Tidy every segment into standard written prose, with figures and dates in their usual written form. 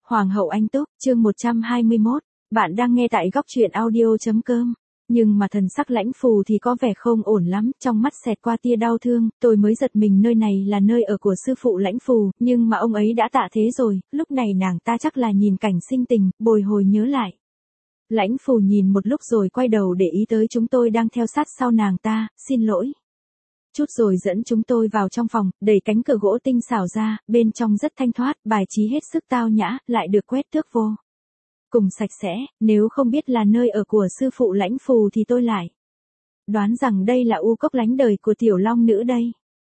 Hoàng hậu Anh Túc, chương 121, bạn đang nghe tại góc truyện audio.com. Nhưng mà thần sắc Lãnh Phù thì có vẻ không ổn lắm, trong mắt xẹt qua tia đau thương, tôi mới giật mình nơi này là nơi ở của sư phụ Lãnh Phù, nhưng mà ông ấy đã tạ thế rồi, lúc này nàng ta chắc là nhìn cảnh sinh tình, bồi hồi nhớ lại. Lãnh Phù nhìn một lúc rồi quay đầu để ý tới chúng tôi đang theo sát sau nàng ta, xin lỗi. Chút rồi dẫn chúng tôi vào trong phòng, đẩy cánh cửa gỗ tinh xảo ra, bên trong rất thanh thoát, bài trí hết sức tao nhã, lại được quét tước vô cùng sạch sẽ, nếu không biết là nơi ở của sư phụ Lãnh Phù thì tôi lại đoán rằng đây là u cốc lánh đời của tiểu long nữ đây.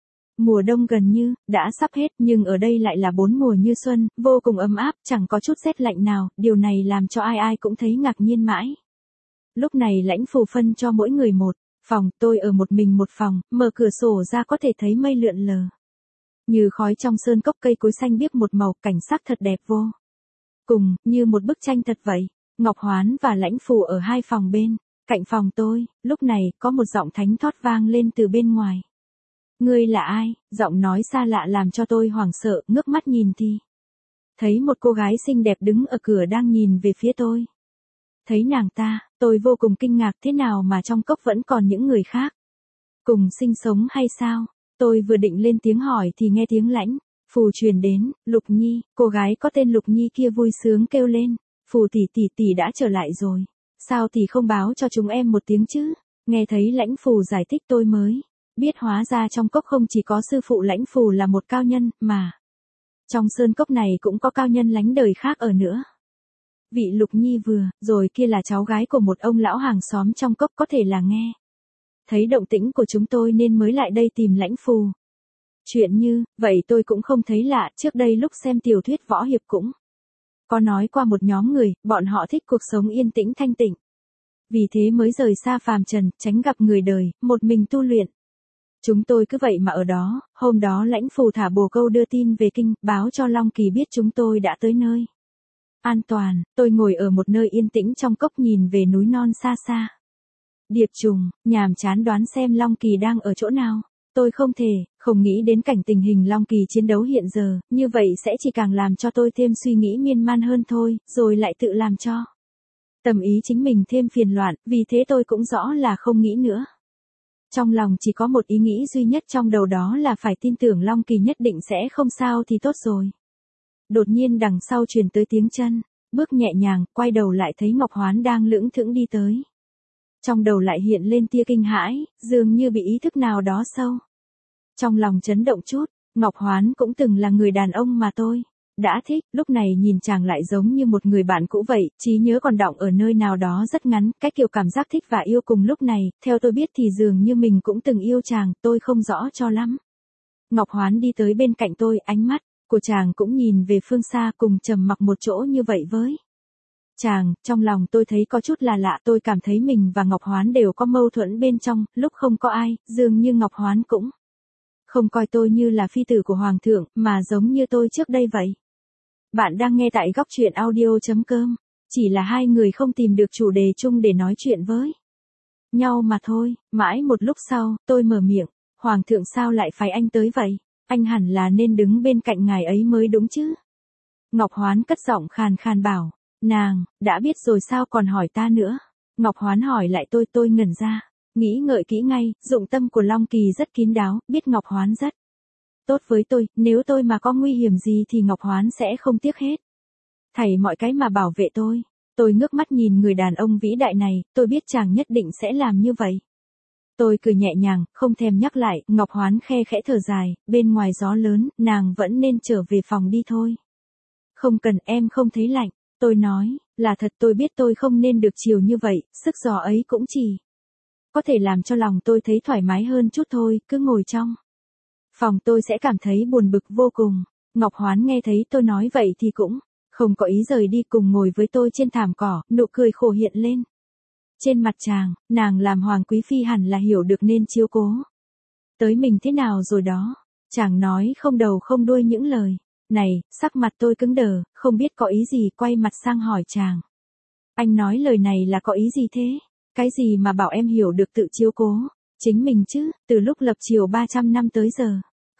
Mùa đông gần như đã sắp hết, nhưng ở đây lại là 4 mùa như xuân, vô cùng ấm áp, chẳng có chút rét lạnh nào, điều này làm cho ai ai cũng thấy ngạc nhiên mãi. Lúc này Lãnh Phù phân cho mỗi người một phòng, tôi ở một mình một phòng, mở cửa sổ ra có thể thấy mây lượn lờ như khói trong sơn cốc, cây cối xanh biếc một màu, cảnh sắc thật đẹp vô cùng, như một bức tranh thật vậy. Ngọc Hoán và Lãnh Phù ở hai phòng bên cạnh phòng tôi, lúc này có một giọng thánh thót vang lên từ bên ngoài. Ngươi là ai? Giọng nói xa lạ làm cho tôi hoảng sợ, ngước mắt nhìn thì thấy một cô gái xinh đẹp đứng ở cửa đang nhìn về phía tôi. Thấy nàng ta, tôi vô cùng kinh ngạc, thế nào mà trong cốc vẫn còn những người khác cùng sinh sống hay sao? Tôi vừa định lên tiếng hỏi thì nghe tiếng Lãnh Phù truyền đến. Lục Nhi, cô gái có tên Lục Nhi kia vui sướng kêu lên, Phù tỷ đã trở lại rồi, sao thì không báo cho chúng em một tiếng chứ? Nghe thấy Lãnh Phù giải thích tôi mới biết hóa ra trong cốc không chỉ có sư phụ Lãnh Phù là một cao nhân, mà trong sơn cốc này cũng có cao nhân lánh đời khác ở nữa. Vị Lục Nhi vừa rồi kia là cháu gái của một ông lão hàng xóm trong cốc, có thể là nghe thấy động tĩnh của chúng tôi nên mới lại đây tìm Lãnh Phù. Chuyện như vậy tôi cũng không thấy lạ, trước đây lúc xem tiểu thuyết võ hiệp cũng có nói qua một nhóm người, bọn họ thích cuộc sống yên tĩnh thanh tịnh, vì thế mới rời xa phàm trần, tránh gặp người đời, một mình tu luyện. Chúng tôi cứ vậy mà ở đó, hôm đó Lãnh Phù thả bồ câu đưa tin về kinh, báo cho Long Kỳ biết chúng tôi đã tới nơi an toàn. Tôi ngồi ở một nơi yên tĩnh trong cốc nhìn về núi non xa xa. Điệp trùng, nhàm chán đoán xem Long Kỳ đang ở chỗ nào. Tôi không nghĩ đến cảnh tình hình Long Kỳ chiến đấu hiện giờ, như vậy sẽ chỉ càng làm cho tôi thêm suy nghĩ miên man hơn thôi, rồi lại tự làm cho tâm ý chính mình thêm phiền loạn, vì thế tôi cũng rõ là không nghĩ nữa. Trong lòng chỉ có một ý nghĩ duy nhất trong đầu, đó là phải tin tưởng Long Kỳ nhất định sẽ không sao thì tốt rồi. Đột nhiên đằng sau truyền tới tiếng chân bước nhẹ nhàng, quay đầu lại thấy Ngọc Hoán đang lững thững đi tới. Trong đầu lại hiện lên tia kinh hãi, dường như bị ý thức nào đó sâu trong lòng chấn động chút. Ngọc Hoán cũng từng là người đàn ông mà tôi đã thích, lúc này nhìn chàng lại giống như một người bạn cũ vậy, trí nhớ còn đọng ở nơi nào đó rất ngắn, cái kiểu cảm giác thích và yêu cùng lúc này, theo tôi biết thì dường như mình cũng từng yêu chàng, tôi không rõ cho lắm. Ngọc Hoán đi tới bên cạnh tôi, ánh mắt của chàng cũng nhìn về phương xa, cùng trầm mặc một chỗ như vậy với chàng. Trong lòng tôi thấy có chút là lạ, tôi cảm thấy mình và Ngọc Hoán đều có mâu thuẫn bên trong, lúc không có ai, dường như Ngọc Hoán cũng không coi tôi như là phi tử của Hoàng thượng, mà giống như tôi trước đây vậy. Bạn đang nghe tại góc truyện audio.com, chỉ là hai người không tìm được chủ đề chung để nói chuyện với nhau mà thôi. Mãi một lúc sau, tôi mở miệng, Hoàng thượng sao lại phái anh tới vậy? Anh hẳn là nên đứng bên cạnh ngài ấy mới đúng chứ? Ngọc Hoán cất giọng khàn khàn bảo, nàng, đã biết rồi sao còn hỏi ta nữa? Ngọc Hoán hỏi lại tôi ngẩn ra, nghĩ ngợi kỹ ngay, dụng tâm của Long Kỳ rất kín đáo, biết Ngọc Hoán rất tốt với tôi, nếu tôi mà có nguy hiểm gì thì Ngọc Hoán sẽ không tiếc hết thảy mọi cái mà bảo vệ tôi. Tôi ngước mắt nhìn người đàn ông vĩ đại này, tôi biết chàng nhất định sẽ làm như vậy. Tôi cười nhẹ nhàng, không thèm nhắc lại. Ngọc Hoán khe khẽ thở dài, bên ngoài gió lớn, nàng vẫn nên trở về phòng đi thôi. Không cần, em không thấy lạnh. Tôi nói, là thật, tôi biết tôi không nên được chiều như vậy, sức gió ấy cũng chỉ có thể làm cho lòng tôi thấy thoải mái hơn chút thôi, cứ ngồi trong phòng tôi sẽ cảm thấy buồn bực vô cùng. Ngọc Hoán nghe thấy tôi nói vậy thì cũng không có ý rời đi, cùng ngồi với tôi trên thảm cỏ, nụ cười khổ hiện lên trên mặt chàng. Nàng làm hoàng quý phi hẳn là hiểu được nên chiếu cố tới mình thế nào rồi đó. Chàng nói không đầu không đuôi những lời này, sắc mặt tôi cứng đờ, không biết có ý gì, quay mặt sang hỏi chàng. Anh nói lời này là có ý gì thế? Cái gì mà bảo em hiểu được tự chiếu cố chính mình chứ? Từ lúc lập triều 300 năm tới giờ,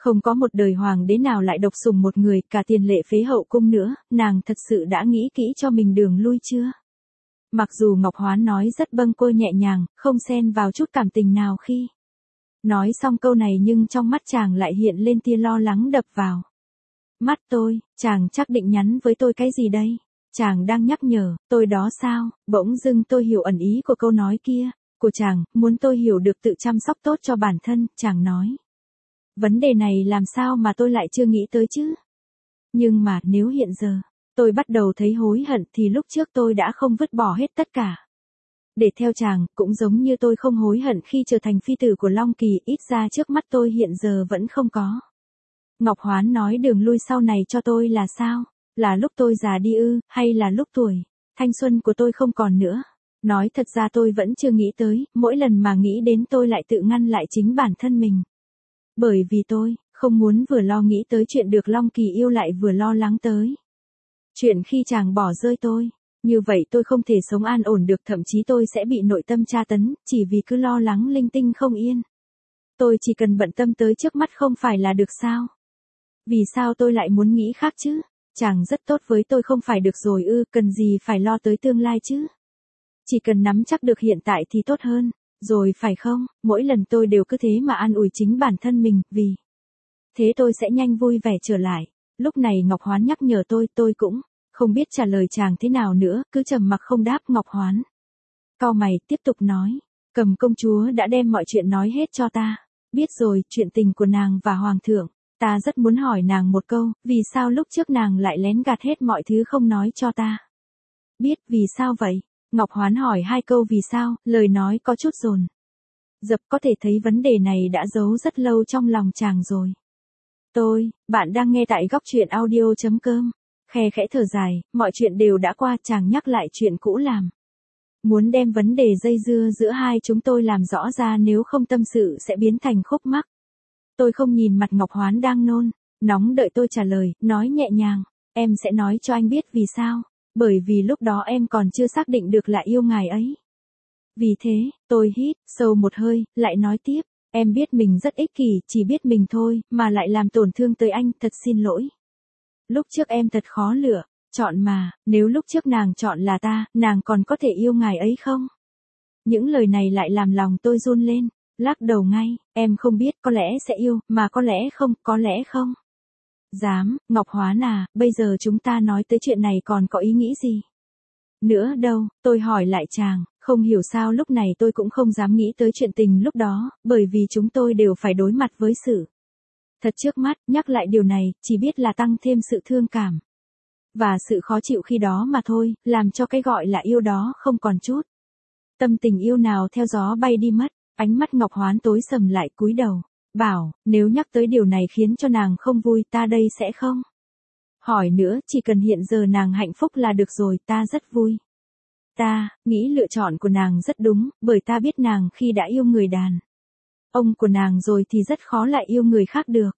Không có một đời hoàng đế nào lại độc sủng một người, cả tiền lệ phế hậu cung nữa, nàng thật sự đã nghĩ kỹ cho mình đường lui chưa? Mặc dù Ngọc Hoán nói rất bâng quơ nhẹ nhàng, không xen vào chút cảm tình nào khi nói xong câu này, nhưng trong mắt chàng lại hiện lên tia lo lắng đập vào mắt tôi. Chàng chắc định nhắn với tôi cái gì đây? Chàng đang nhắc nhở tôi đó sao? Bỗng dưng tôi hiểu ẩn ý của câu nói kia của chàng, muốn tôi hiểu được tự chăm sóc tốt cho bản thân. Chàng nói, vấn đề này làm sao mà tôi lại chưa nghĩ tới chứ? Nhưng mà nếu hiện giờ tôi bắt đầu thấy hối hận thì lúc trước tôi đã không vứt bỏ hết tất cả để theo chàng, cũng giống như tôi không hối hận khi trở thành phi tử của Long Kỳ, ít ra trước mắt tôi hiện giờ vẫn không có. Ngọc Hoán nói đường lui sau này cho tôi là sao? Là lúc tôi già đi ư, hay là lúc tuổi thanh xuân của tôi không còn nữa? Nói thật ra tôi vẫn chưa nghĩ tới, mỗi lần mà nghĩ đến tôi lại tự ngăn lại chính bản thân mình. Bởi vì tôi không muốn vừa lo nghĩ tới chuyện được Long Kỳ yêu lại vừa lo lắng tới chuyện khi chàng bỏ rơi tôi. Như vậy tôi không thể sống an ổn được, thậm chí tôi sẽ bị nội tâm tra tấn, chỉ vì cứ lo lắng linh tinh không yên. Tôi chỉ cần bận tâm tới trước mắt không phải là được sao? Vì sao tôi lại muốn nghĩ khác chứ? Chàng rất tốt với tôi không phải được rồi ư, cần gì phải lo tới tương lai chứ? Chỉ cần nắm chắc được hiện tại thì tốt hơn, rồi phải không? Mỗi lần tôi đều cứ thế mà an ủi chính bản thân mình, vì thế tôi sẽ nhanh vui vẻ trở lại. Lúc này Ngọc Hoán nhắc nhở tôi cũng không biết trả lời chàng thế nào nữa, cứ trầm mặc không đáp. Ngọc Hoán cau mày, tiếp tục nói, Cầm công chúa đã đem mọi chuyện nói hết cho ta. Biết rồi, chuyện tình của nàng và hoàng thượng. Ta rất muốn hỏi nàng một câu, vì sao lúc trước nàng lại lén gạt hết mọi thứ không nói cho ta? Biết, vì sao vậy? Ngọc Hoán hỏi hai câu vì sao, lời nói có chút dồn dập, có thể thấy vấn đề này đã giấu rất lâu trong lòng chàng rồi. Bạn đang nghe tại góc truyện audio.com. Khe khẽ thở dài, mọi chuyện đều đã qua, chàng nhắc lại chuyện cũ làm. Muốn đem vấn đề dây dưa giữa hai chúng tôi làm rõ ra, nếu không tâm sự sẽ biến thành khúc mắc. Tôi không nhìn mặt Ngọc Hoán đang nôn nóng đợi tôi trả lời, nói nhẹ nhàng, em sẽ nói cho anh biết vì sao. Bởi vì lúc đó em còn chưa xác định được là yêu ngài ấy. Vì thế, tôi hít sâu một hơi, lại nói tiếp, em biết mình rất ích kỷ, chỉ biết mình thôi, mà lại làm tổn thương tới anh, thật xin lỗi. Lúc trước em thật khó lựa chọn mà, nếu lúc trước nàng chọn là ta, nàng còn có thể yêu ngài ấy không? Những lời này lại làm lòng tôi run lên, lắc đầu ngay, em không biết, có lẽ sẽ yêu, mà có lẽ không, có lẽ không. Dám, Ngọc Hoán à, bây giờ chúng ta nói tới chuyện này còn có ý nghĩ gì nữa đâu? Tôi hỏi lại chàng, không hiểu sao lúc này tôi cũng không dám nghĩ tới chuyện tình lúc đó, bởi vì chúng tôi đều phải đối mặt với sự thật trước mắt, nhắc lại điều này, chỉ biết là tăng thêm sự thương cảm và sự khó chịu khi đó mà thôi, làm cho cái gọi là yêu đó không còn chút tâm tình yêu nào theo gió bay đi mất. Ánh mắt Ngọc Hoán tối sầm lại, cúi đầu bảo, nếu nhắc tới điều này khiến cho nàng không vui, ta đây sẽ không hỏi nữa, chỉ cần hiện giờ nàng hạnh phúc là được rồi, ta rất vui. Ta nghĩ lựa chọn của nàng rất đúng, bởi ta biết nàng khi đã yêu người đàn ông của nàng rồi thì rất khó lại yêu người khác được.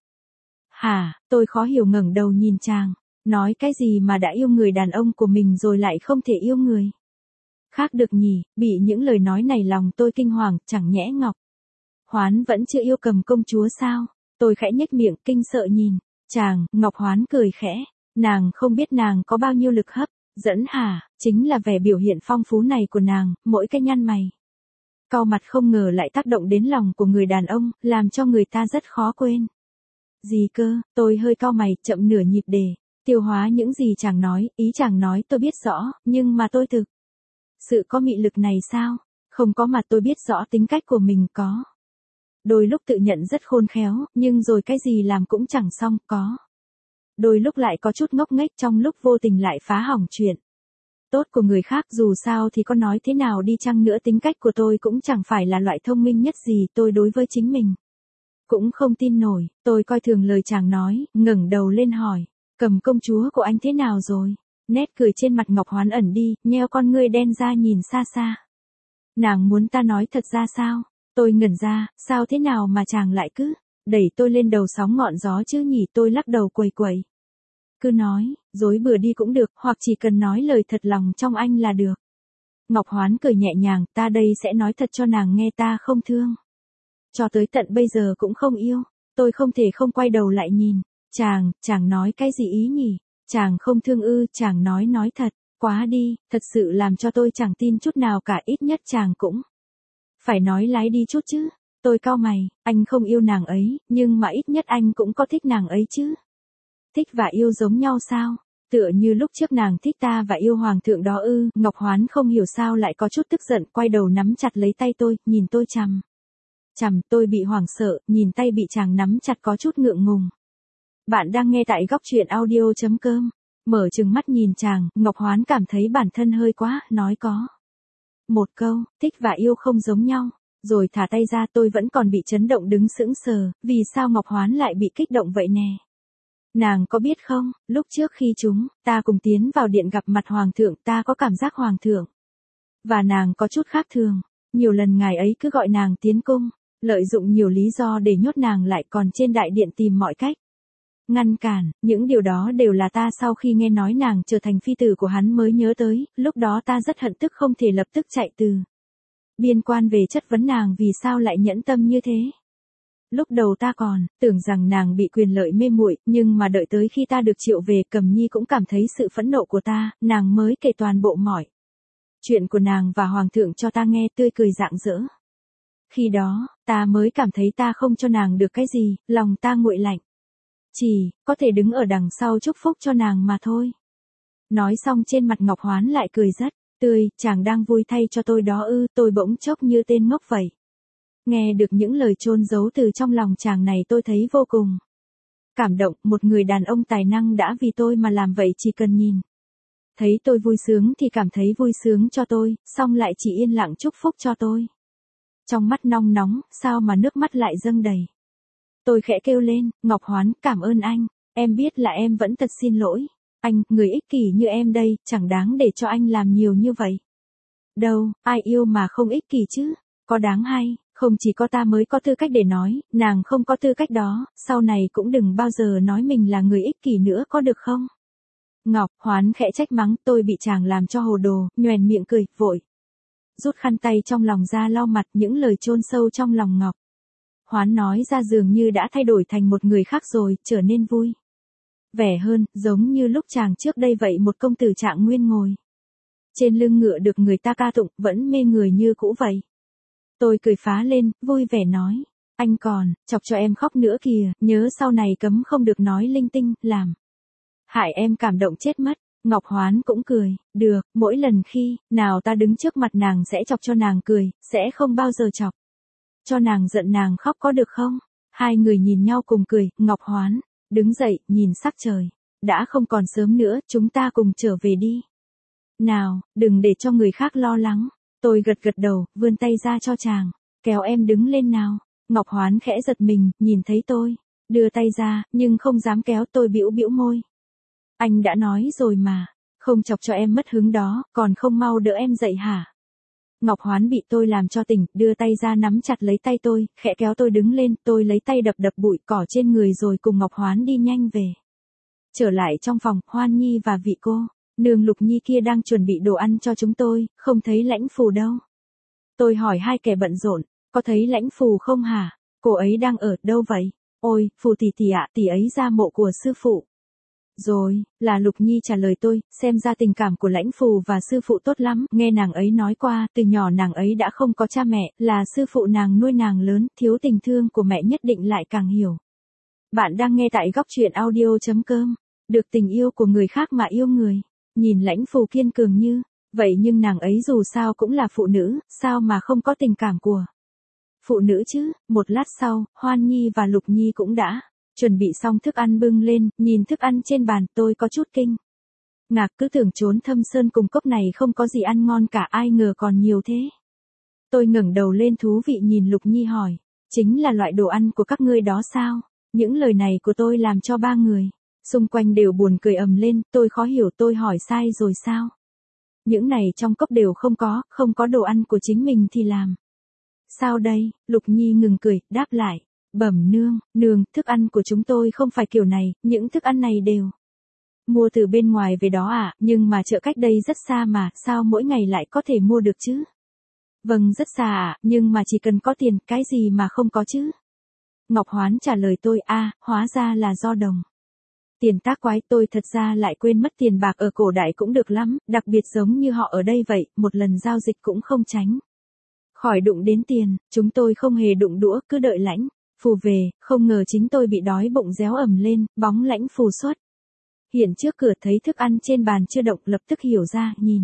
Hả? Tôi khó hiểu ngẩng đầu nhìn chàng, nói cái gì mà đã yêu người đàn ông của mình rồi lại không thể yêu người khác được nhỉ? Bị những lời nói này lòng tôi kinh hoàng, chẳng nhẽ Ngọc Hoán vẫn chưa yêu Cầm công chúa sao? Tôi khẽ nhếch miệng, kinh sợ nhìn chàng. Ngọc Hoán cười khẽ, nàng không biết nàng có bao nhiêu lực hấp dẫn hả? Chính là vẻ biểu hiện phong phú này của nàng, mỗi cái nhăn mày cau mặt không ngờ lại tác động đến lòng của người đàn ông, làm cho người ta rất khó quên. Gì cơ? Tôi hơi cau mày, chậm nửa nhịp để tiêu hóa những gì chàng nói. Ý chàng nói tôi biết rõ, nhưng mà tôi thực sự có mị lực này sao? Không có, mà tôi biết rõ tính cách của mình có đôi lúc tự nhận rất khôn khéo, nhưng rồi cái gì làm cũng chẳng xong, có đôi lúc lại có chút ngốc nghếch, trong lúc vô tình lại phá hỏng chuyện tốt của người khác. Dù sao thì có nói thế nào đi chăng nữa, tính cách của tôi cũng chẳng phải là loại thông minh nhất gì, tôi đối với chính mình cũng không tin nổi. Tôi coi thường lời chàng nói, ngẩng đầu lên hỏi, Cầm công chúa của anh thế nào rồi? Nét cười trên mặt Ngọc Hoán ẩn đi, nheo con ngươi đen ra nhìn xa xa. Nàng muốn ta nói thật ra sao? Tôi ngẩn ra, sao thế nào mà chàng lại cứ đẩy tôi lên đầu sóng ngọn gió chứ nhỉ? Tôi lắc đầu quẩy quẩy. Cứ nói, dối bừa đi cũng được, hoặc chỉ cần nói lời thật lòng trong anh là được. Ngọc Hoán cười nhẹ nhàng, ta đây sẽ nói thật cho nàng nghe, ta không thương. Cho tới tận bây giờ cũng không yêu. Tôi không thể không quay đầu lại nhìn. Chàng nói cái gì ý nhỉ? Chàng không thương ư? Chàng nói thật. Quá đi, thật sự làm cho tôi chẳng tin chút nào cả, ít nhất chàng cũng phải nói lái đi chút chứ. Tôi cau mày, anh không yêu nàng ấy, nhưng mà ít nhất anh cũng có thích nàng ấy chứ. Thích và yêu giống nhau sao? Tựa như lúc trước nàng thích ta và yêu hoàng thượng đó ư? Ngọc Hoán không hiểu sao lại có chút tức giận, quay đầu nắm chặt lấy tay tôi, nhìn tôi chằm chằm. Tôi bị hoảng sợ, nhìn tay bị chàng nắm chặt có chút ngượng ngùng. Bạn đang nghe tại góc truyện audio.com. Mở trừng mắt nhìn chàng, Ngọc Hoán cảm thấy bản thân hơi quá, nói có một câu, thích và yêu không giống nhau. Rồi thả tay ra, tôi vẫn còn bị chấn động đứng sững sờ, vì sao Ngọc Hoán lại bị kích động vậy nè? Nàng có biết không, lúc trước khi ta cùng tiến vào điện gặp mặt hoàng thượng, ta có cảm giác hoàng thượng và nàng có chút khác thường. Nhiều lần ngài ấy cứ gọi nàng tiến cung, lợi dụng nhiều lý do để nhốt nàng lại, còn trên đại điện tìm mọi cách ngăn cản. Những điều đó đều là ta sau khi nghe nói nàng trở thành phi tử của hắn mới nhớ tới, lúc đó ta rất hận tức không thể lập tức chạy từ biên quan về chất vấn nàng vì sao lại nhẫn tâm như thế. Lúc đầu ta còn tưởng rằng nàng bị quyền lợi mê muội, nhưng mà đợi tới khi ta được triệu về, Cầm Nhi cũng cảm thấy sự phẫn nộ của ta, nàng mới kể toàn bộ mọi chuyện của nàng và hoàng thượng cho ta nghe, tươi cười rạng rỡ. Khi đó, ta mới cảm thấy ta không cho nàng được cái gì, lòng ta nguội lạnh. Chỉ có thể đứng ở đằng sau chúc phúc cho nàng mà thôi. Nói xong trên mặt Ngọc Hoán lại cười rất tươi. Chàng đang vui thay cho tôi đó ư? Tôi bỗng chốc như tên ngốc vậy. Nghe được những lời chôn giấu từ trong lòng chàng này, tôi thấy vô cùng cảm động. Một người đàn ông tài năng đã vì tôi mà làm vậy, chỉ cần nhìn thấy tôi vui sướng thì cảm thấy vui sướng cho tôi, xong lại chỉ yên lặng chúc phúc cho tôi. Trong mắt nong nóng, sao mà nước mắt lại dâng đầy. Tôi khẽ kêu lên, Ngọc Hoán, cảm ơn anh. Em biết là em vẫn thật xin lỗi. Anh, người ích kỷ như em đây, chẳng đáng để cho anh làm nhiều như vậy. Đâu, ai yêu mà không ích kỷ chứ? Có đáng hay, không chỉ có ta mới có tư cách để nói, nàng không có tư cách đó, sau này cũng đừng bao giờ nói mình là người ích kỷ nữa, có được không? Ngọc Hoán khẽ trách mắng, tôi bị chàng làm cho hồ đồ, nhoẻn miệng cười, vội rút khăn tay trong lòng ra lau mặt. Những lời chôn sâu trong lòng Ngọc Hoán nói ra dường như đã thay đổi thành một người khác rồi, trở nên vui vẻ hơn, giống như lúc chàng trước đây vậy, một công tử Trạng Nguyên ngồi trên lưng ngựa được người ta ca tụng, vẫn mê người như cũ vậy. Tôi cười phá lên, vui vẻ nói, anh còn chọc cho em khóc nữa kìa, nhớ sau này cấm không được nói linh tinh, làm hại em cảm động chết mất. Ngọc Hoán cũng cười, được, mỗi lần khi nào ta đứng trước mặt nàng sẽ chọc cho nàng cười, sẽ không bao giờ chọc cho nàng giận nàng khóc, có được không? Hai người nhìn nhau cùng cười. Ngọc Hoán đứng dậy, nhìn sắc trời, đã không còn sớm nữa, chúng ta cùng trở về đi. Nào, đừng để cho người khác lo lắng. Tôi gật gật đầu, vươn tay ra cho chàng, kéo em đứng lên nào. Ngọc Hoán khẽ giật mình, nhìn thấy tôi đưa tay ra, nhưng không dám kéo. Tôi bĩu bĩu môi. Anh đã nói rồi mà, không chọc cho em mất hứng đó, còn không mau đỡ em dậy hả? Ngọc Hoán bị tôi làm cho tỉnh, đưa tay ra nắm chặt lấy tay tôi, khẽ kéo tôi đứng lên. Tôi lấy tay đập đập bụi cỏ trên người rồi cùng Ngọc Hoán đi nhanh về. Trở lại trong phòng, Hoan Nhi và vị cô nương Lục Nhi kia đang chuẩn bị đồ ăn cho chúng tôi, không thấy Lãnh Phù đâu. Tôi hỏi hai kẻ bận rộn, có thấy Lãnh Phù không hả? Cô ấy đang ở đâu vậy? Ôi, Phù tỷ tỷ ạ, tỷ ấy ra mộ của sư phụ rồi. Là Lục Nhi trả lời tôi, xem ra tình cảm của Lãnh Phù và sư phụ tốt lắm, nghe nàng ấy nói qua, từ nhỏ nàng ấy đã không có cha mẹ, là sư phụ nàng nuôi nàng lớn, thiếu tình thương của mẹ nhất định lại càng hiểu. Bạn đang nghe tại góc truyện audio.com. Được tình yêu của người khác mà yêu người. Nhìn Lãnh Phù kiên cường như vậy nhưng nàng ấy dù sao cũng là phụ nữ, sao mà không có tình cảm của phụ nữ chứ? Một lát sau, Hoan Nhi và Lục Nhi cũng đã chuẩn bị xong thức ăn bưng lên. Nhìn thức ăn trên bàn, tôi có chút kinh ngạc, cứ tưởng trốn Thâm Sơn cùng cốc này không có gì ăn ngon cả, ai ngờ còn nhiều thế. Tôi ngẩng đầu lên thú vị nhìn Lục Nhi hỏi, chính là loại đồ ăn của các ngươi đó sao? Những lời này của tôi làm cho ba người xung quanh đều buồn cười ầm lên. Tôi khó hiểu, tôi hỏi sai rồi sao? Những này trong cốc đều không có đồ ăn của chính mình thì làm sao đây? Lục Nhi ngừng cười, đáp lại, bẩm nương, thức ăn của chúng tôi không phải kiểu này, những thức ăn này đều mua từ bên ngoài về đó à? Nhưng mà chợ cách đây rất xa mà, sao mỗi ngày lại có thể mua được chứ? Vâng rất xa à, nhưng mà chỉ cần có tiền, cái gì mà không có chứ? Ngọc Hoán trả lời tôi, hóa ra là do đồng. Tiền tác quái, tôi thật ra lại quên mất tiền bạc ở cổ đại cũng được lắm, đặc biệt giống như họ ở đây vậy, một lần giao dịch cũng không tránh khỏi đụng đến tiền, chúng tôi không hề đụng đũa, cứ đợi lãnh phù về, không ngờ chính tôi bị đói bụng réo ầm lên, bóng lãnh phù xuất hiện trước cửa, thấy thức ăn trên bàn chưa động, lập tức hiểu ra, nhìn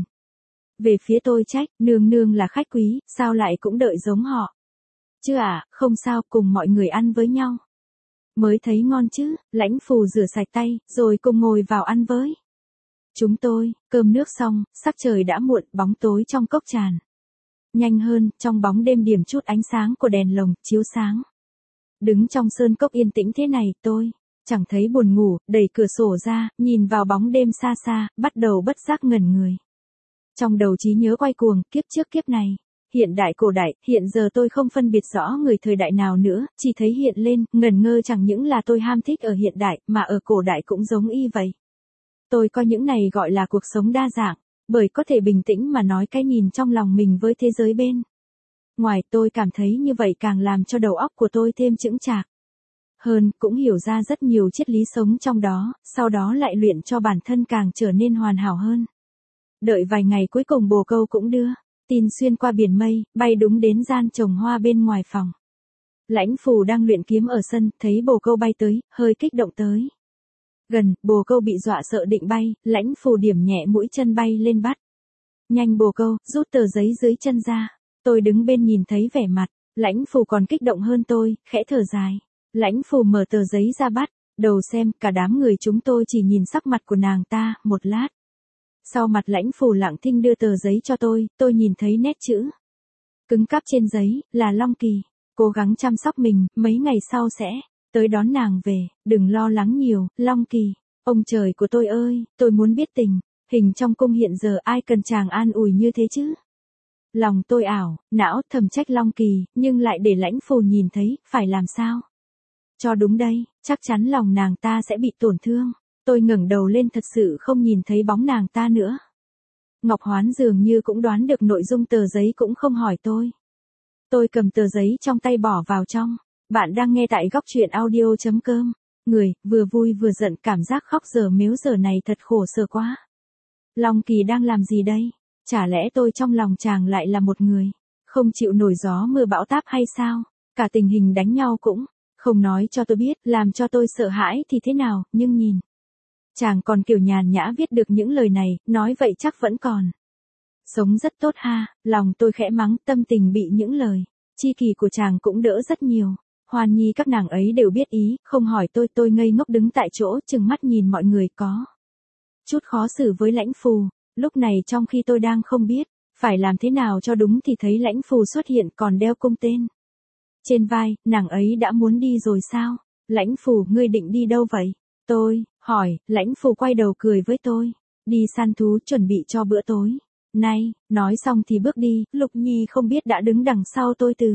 về phía tôi trách, nương nương là khách quý, sao lại cũng đợi giống họ. Chứ không sao, cùng mọi người ăn với nhau mới thấy ngon chứ. Lãnh phù rửa sạch tay, rồi cùng ngồi vào ăn với chúng tôi. Cơm nước xong, sắc trời đã muộn, bóng tối trong cốc tràn nhanh hơn, trong bóng đêm điểm chút ánh sáng của đèn lồng chiếu sáng. Đứng trong sơn cốc yên tĩnh thế này, tôi chẳng thấy buồn ngủ, đẩy cửa sổ ra, nhìn vào bóng đêm xa xa, bắt đầu bất giác ngẩn người. Trong đầu trí nhớ quay cuồng, kiếp trước kiếp này, hiện đại cổ đại, hiện giờ tôi không phân biệt rõ người thời đại nào nữa, chỉ thấy hiện lên, ngẩn ngơ, chẳng những là tôi ham thích ở hiện đại, mà ở cổ đại cũng giống y vậy. Tôi coi những này gọi là cuộc sống đa dạng, bởi có thể bình tĩnh mà nói cái nhìn trong lòng mình với thế giới bên ngoài. Tôi cảm thấy như vậy càng làm cho đầu óc của tôi thêm chững chạc hơn, cũng hiểu ra rất nhiều triết lý sống trong đó, sau đó lại luyện cho bản thân càng trở nên hoàn hảo hơn. Đợi vài ngày cuối cùng bồ câu cũng đưa tin xuyên qua biển mây, bay đúng đến gian trồng hoa bên ngoài phòng. Lãnh phù đang luyện kiếm ở sân, thấy bồ câu bay tới, hơi kích động tới gần, bồ câu bị dọa sợ định bay, lãnh phù điểm nhẹ mũi chân bay lên bắt nhanh bồ câu, rút tờ giấy dưới chân ra. Tôi đứng bên nhìn thấy vẻ mặt lãnh phù còn kích động hơn tôi, khẽ thở dài. Lãnh phù mở tờ giấy ra bắt đầu xem, cả đám người chúng tôi chỉ nhìn sắc mặt của nàng ta một lát. Sau mặt lãnh phù lặng thinh đưa tờ giấy cho tôi nhìn thấy nét chữ cứng cáp trên giấy, là Long Kỳ. Cố gắng chăm sóc mình, mấy ngày sau sẽ tới đón nàng về, đừng lo lắng nhiều, Long Kỳ. Ông trời của tôi ơi, tôi muốn biết tình hình trong cung hiện giờ ai cần chàng an ủi như thế chứ. Lòng tôi ảo, não, thầm trách Long Kỳ, nhưng lại để lãnh phù nhìn thấy, phải làm sao cho đúng đây, chắc chắn lòng nàng ta sẽ bị tổn thương. Tôi ngẩng đầu lên thật sự không nhìn thấy bóng nàng ta nữa. Ngọc Hoán dường như cũng đoán được nội dung tờ giấy cũng không hỏi tôi. Tôi cầm tờ giấy trong tay bỏ vào trong. Bạn đang nghe tại góc truyện audio.com. Người, vừa vui vừa giận, cảm giác khóc giờ mếu giờ này thật khổ sở quá. Long Kỳ đang làm gì đây? Chả lẽ tôi trong lòng chàng lại là một người không chịu nổi gió mưa bão táp hay sao? Cả tình hình đánh nhau cũng không nói cho tôi biết, làm cho tôi sợ hãi thì thế nào, nhưng nhìn chàng còn kiểu nhàn nhã viết được những lời này, nói vậy chắc vẫn còn sống rất tốt ha. Lòng tôi khẽ mắng, tâm tình bị những lời chi kỳ của chàng cũng đỡ rất nhiều. Hoan Nhi các nàng ấy đều biết ý, không hỏi tôi ngây ngốc đứng tại chỗ, chừng mắt nhìn mọi người, có chút khó xử với lãnh phù. Lúc này trong khi tôi đang không biết phải làm thế nào cho đúng thì thấy lãnh phù xuất hiện, còn đeo cung tên trên vai. Nàng ấy đã muốn đi rồi sao? Lãnh phù, ngươi định đi đâu vậy? Tôi hỏi. Lãnh phù quay đầu cười với tôi. Đi săn thú, chuẩn bị cho bữa tối nay. Nói xong thì bước đi. Lục Nhi không biết đã đứng đằng sau tôi từ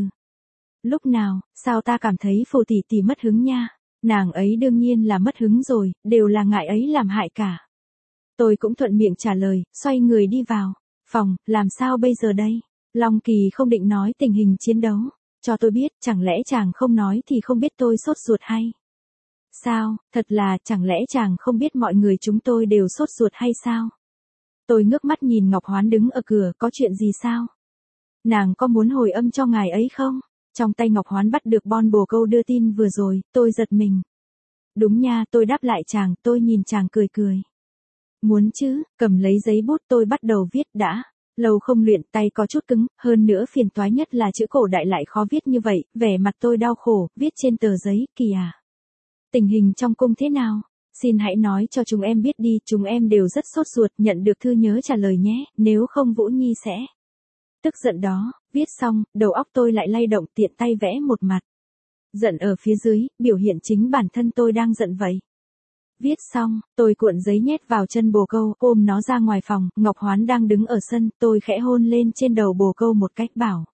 lúc nào. Sao ta cảm thấy phù tỷ tỷ mất hứng nha? Nàng ấy đương nhiên là mất hứng rồi, đều là ngại ấy làm hại cả. Tôi cũng thuận miệng trả lời, xoay người đi vào phòng. Làm sao bây giờ đây? Long Kỳ không định nói tình hình chiến đấu cho tôi biết, chẳng lẽ chàng không nói thì không biết tôi sốt ruột hay sao? Thật là, chẳng lẽ chàng không biết mọi người chúng tôi đều sốt ruột hay sao? Tôi ngước mắt nhìn Ngọc Hoán đứng ở cửa, có chuyện gì sao? Nàng có muốn hồi âm cho ngài ấy không? Trong tay Ngọc Hoán bắt được bon bồ câu đưa tin vừa rồi, tôi giật mình. Đúng nha, tôi đáp lại chàng, tôi nhìn chàng cười cười. Muốn chứ, cầm lấy giấy bút tôi bắt đầu viết. Đã lâu không luyện, tay có chút cứng, hơn nữa phiền toái nhất là chữ cổ đại lại khó viết như vậy. Vẻ mặt tôi đau khổ, viết trên tờ giấy. Kỳ à, tình hình trong cung thế nào? Xin hãy nói cho chúng em biết đi, chúng em đều rất sốt ruột, nhận được thư nhớ trả lời nhé, nếu không Vũ Nhi sẽ tức giận đó. Viết xong, đầu óc tôi lại lay động, tiện tay vẽ một mặt giận ở phía dưới, biểu hiện chính bản thân tôi đang giận vậy. Viết xong, tôi cuộn giấy nhét vào chân bồ câu, ôm nó ra ngoài phòng. Ngọc Hoán đang đứng ở sân, tôi khẽ hôn lên trên đầu bồ câu một cách bảo.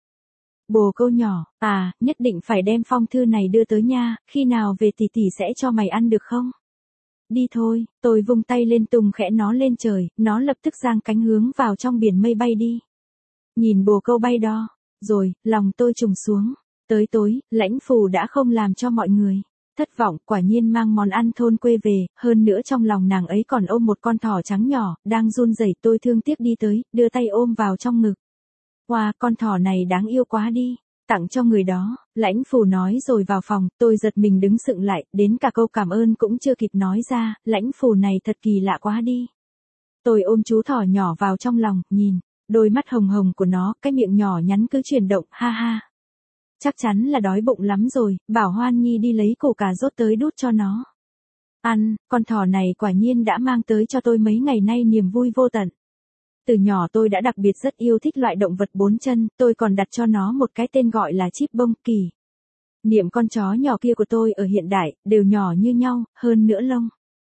Bồ câu nhỏ, nhất định phải đem phong thư này đưa tới nha, khi nào về tỷ tỷ sẽ cho mày ăn được không? Đi thôi. Tôi vung tay lên tung khẽ nó lên trời, nó lập tức giang cánh hướng vào trong biển mây bay đi. Nhìn bồ câu bay đo rồi, lòng tôi trùng xuống. Tới tối, Lãnh Phù đã không làm cho mọi người thất vọng, quả nhiên mang món ăn thôn quê về, hơn nữa trong lòng nàng ấy còn ôm một con thỏ trắng nhỏ, đang run rẩy. Tôi thương tiếc đi tới, đưa tay ôm vào trong ngực. Wow, con thỏ này đáng yêu quá đi, tặng cho người đó, Lãnh Phù nói rồi vào phòng. Tôi giật mình đứng sững lại, đến cả câu cảm ơn cũng chưa kịp nói ra. Lãnh Phù này thật kỳ lạ quá đi. Tôi ôm chú thỏ nhỏ vào trong lòng, nhìn đôi mắt hồng hồng của nó, cái miệng nhỏ nhắn cứ chuyển động, ha ha. Chắc chắn là đói bụng lắm rồi, bảo Hoan Nhi đi lấy củ cà rốt tới đút cho nó ăn. Con thỏ này quả nhiên đã mang tới cho tôi mấy ngày nay niềm vui vô tận. Từ nhỏ tôi đã đặc biệt rất yêu thích loại động vật bốn chân, tôi còn đặt cho nó một cái tên gọi là Chip Bông. Kỳ niệm con chó nhỏ kia của tôi ở hiện đại, đều nhỏ như nhau, hơn nữa lông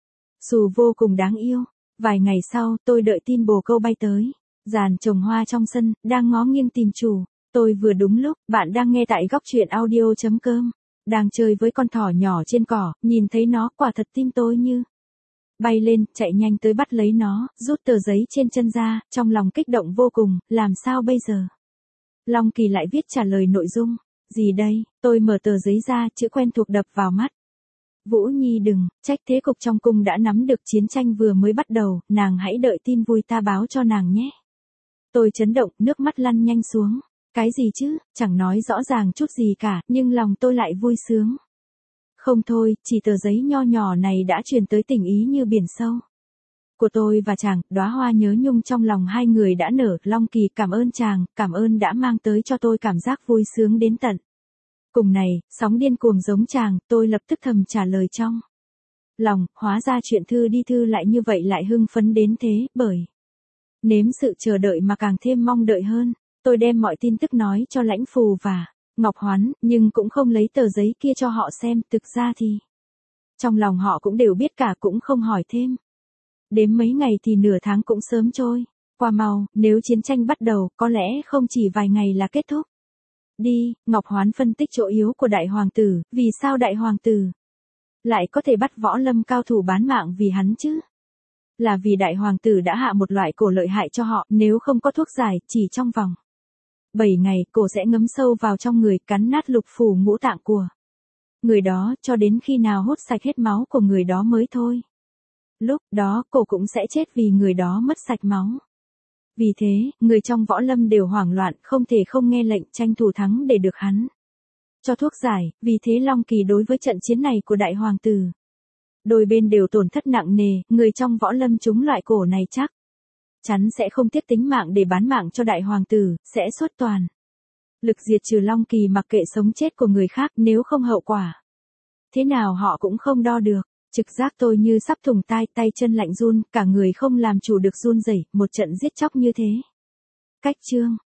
xù vô cùng đáng yêu. Vài ngày sau, tôi đợi tin bồ câu bay tới. Giàn trồng hoa trong sân, đang ngó nghiêng tìm chủ. Tôi vừa đúng lúc, bạn đang nghe tại góc truyện audio.com. Đang chơi với con thỏ nhỏ trên cỏ, nhìn thấy nó, quả thật tim tôi như bay lên, chạy nhanh tới bắt lấy nó, rút tờ giấy trên chân ra, trong lòng kích động vô cùng, làm sao bây giờ? Long Kỳ lại viết trả lời nội dung. Gì đây? Tôi mở tờ giấy ra, chữ quen thuộc đập vào mắt. Vũ Nhi đừng, trách thế cục trong cung đã nắm được chiến tranh vừa mới bắt đầu, nàng hãy đợi tin vui ta báo cho nàng nhé. Tôi chấn động, nước mắt lăn nhanh xuống. Cái gì chứ, chẳng nói rõ ràng chút gì cả, nhưng lòng tôi lại vui sướng. Không thôi, chỉ tờ giấy nho nhỏ này đã truyền tới tình ý như biển sâu của tôi và chàng. Đóa hoa nhớ nhung trong lòng hai người đã nở. Long Kỳ cảm ơn chàng, cảm ơn đã mang tới cho tôi cảm giác vui sướng đến tận cùng này, sóng điên cuồng giống chàng. Tôi lập tức thầm trả lời trong lòng, hóa ra chuyện thư đi thư lại như vậy, lại hưng phấn đến thế, bởi nếm sự chờ đợi mà càng thêm mong đợi hơn. Tôi đem mọi tin tức nói cho Lãnh Phù và Ngọc Hoán, nhưng cũng không lấy tờ giấy kia cho họ xem. Thực ra thì trong lòng họ cũng đều biết cả, cũng không hỏi thêm. Đếm mấy ngày thì nửa tháng cũng sớm trôi qua mau, nếu chiến tranh bắt đầu, có lẽ không chỉ vài ngày là kết thúc. Đi, Ngọc Hoán phân tích chỗ yếu của đại hoàng tử, vì sao đại hoàng tử lại có thể bắt võ lâm cao thủ bán mạng vì hắn chứ? Là vì đại hoàng tử đã hạ một loại cổ lợi hại cho họ, nếu không có thuốc giải, chỉ trong vòng 7 ngày, cổ sẽ ngấm sâu vào trong người, cắn nát lục phủ ngũ tạng của người đó, cho đến khi nào hút sạch hết máu của người đó mới thôi. Lúc đó, cổ cũng sẽ chết vì người đó mất sạch máu. Vì thế, người trong võ lâm đều hoảng loạn, không thể không nghe lệnh, tranh thủ thắng để được hắn cho thuốc giải. Vì thế Long Kỳ đối với trận chiến này của đại hoàng tử, đôi bên đều tổn thất nặng nề. Người trong võ lâm chúng loại cổ này chắc chắn sẽ không tiếc tính mạng để bán mạng cho đại hoàng tử, sẽ xuất toàn lực diệt trừ Long Kỳ, mặc kệ sống chết của người khác, nếu không hậu quả thế nào họ cũng không đo được. Trực giác tôi như sắp thủng tai, tay chân lạnh run, cả người không làm chủ được run rẩy. Một trận giết chóc như thế. Cách chương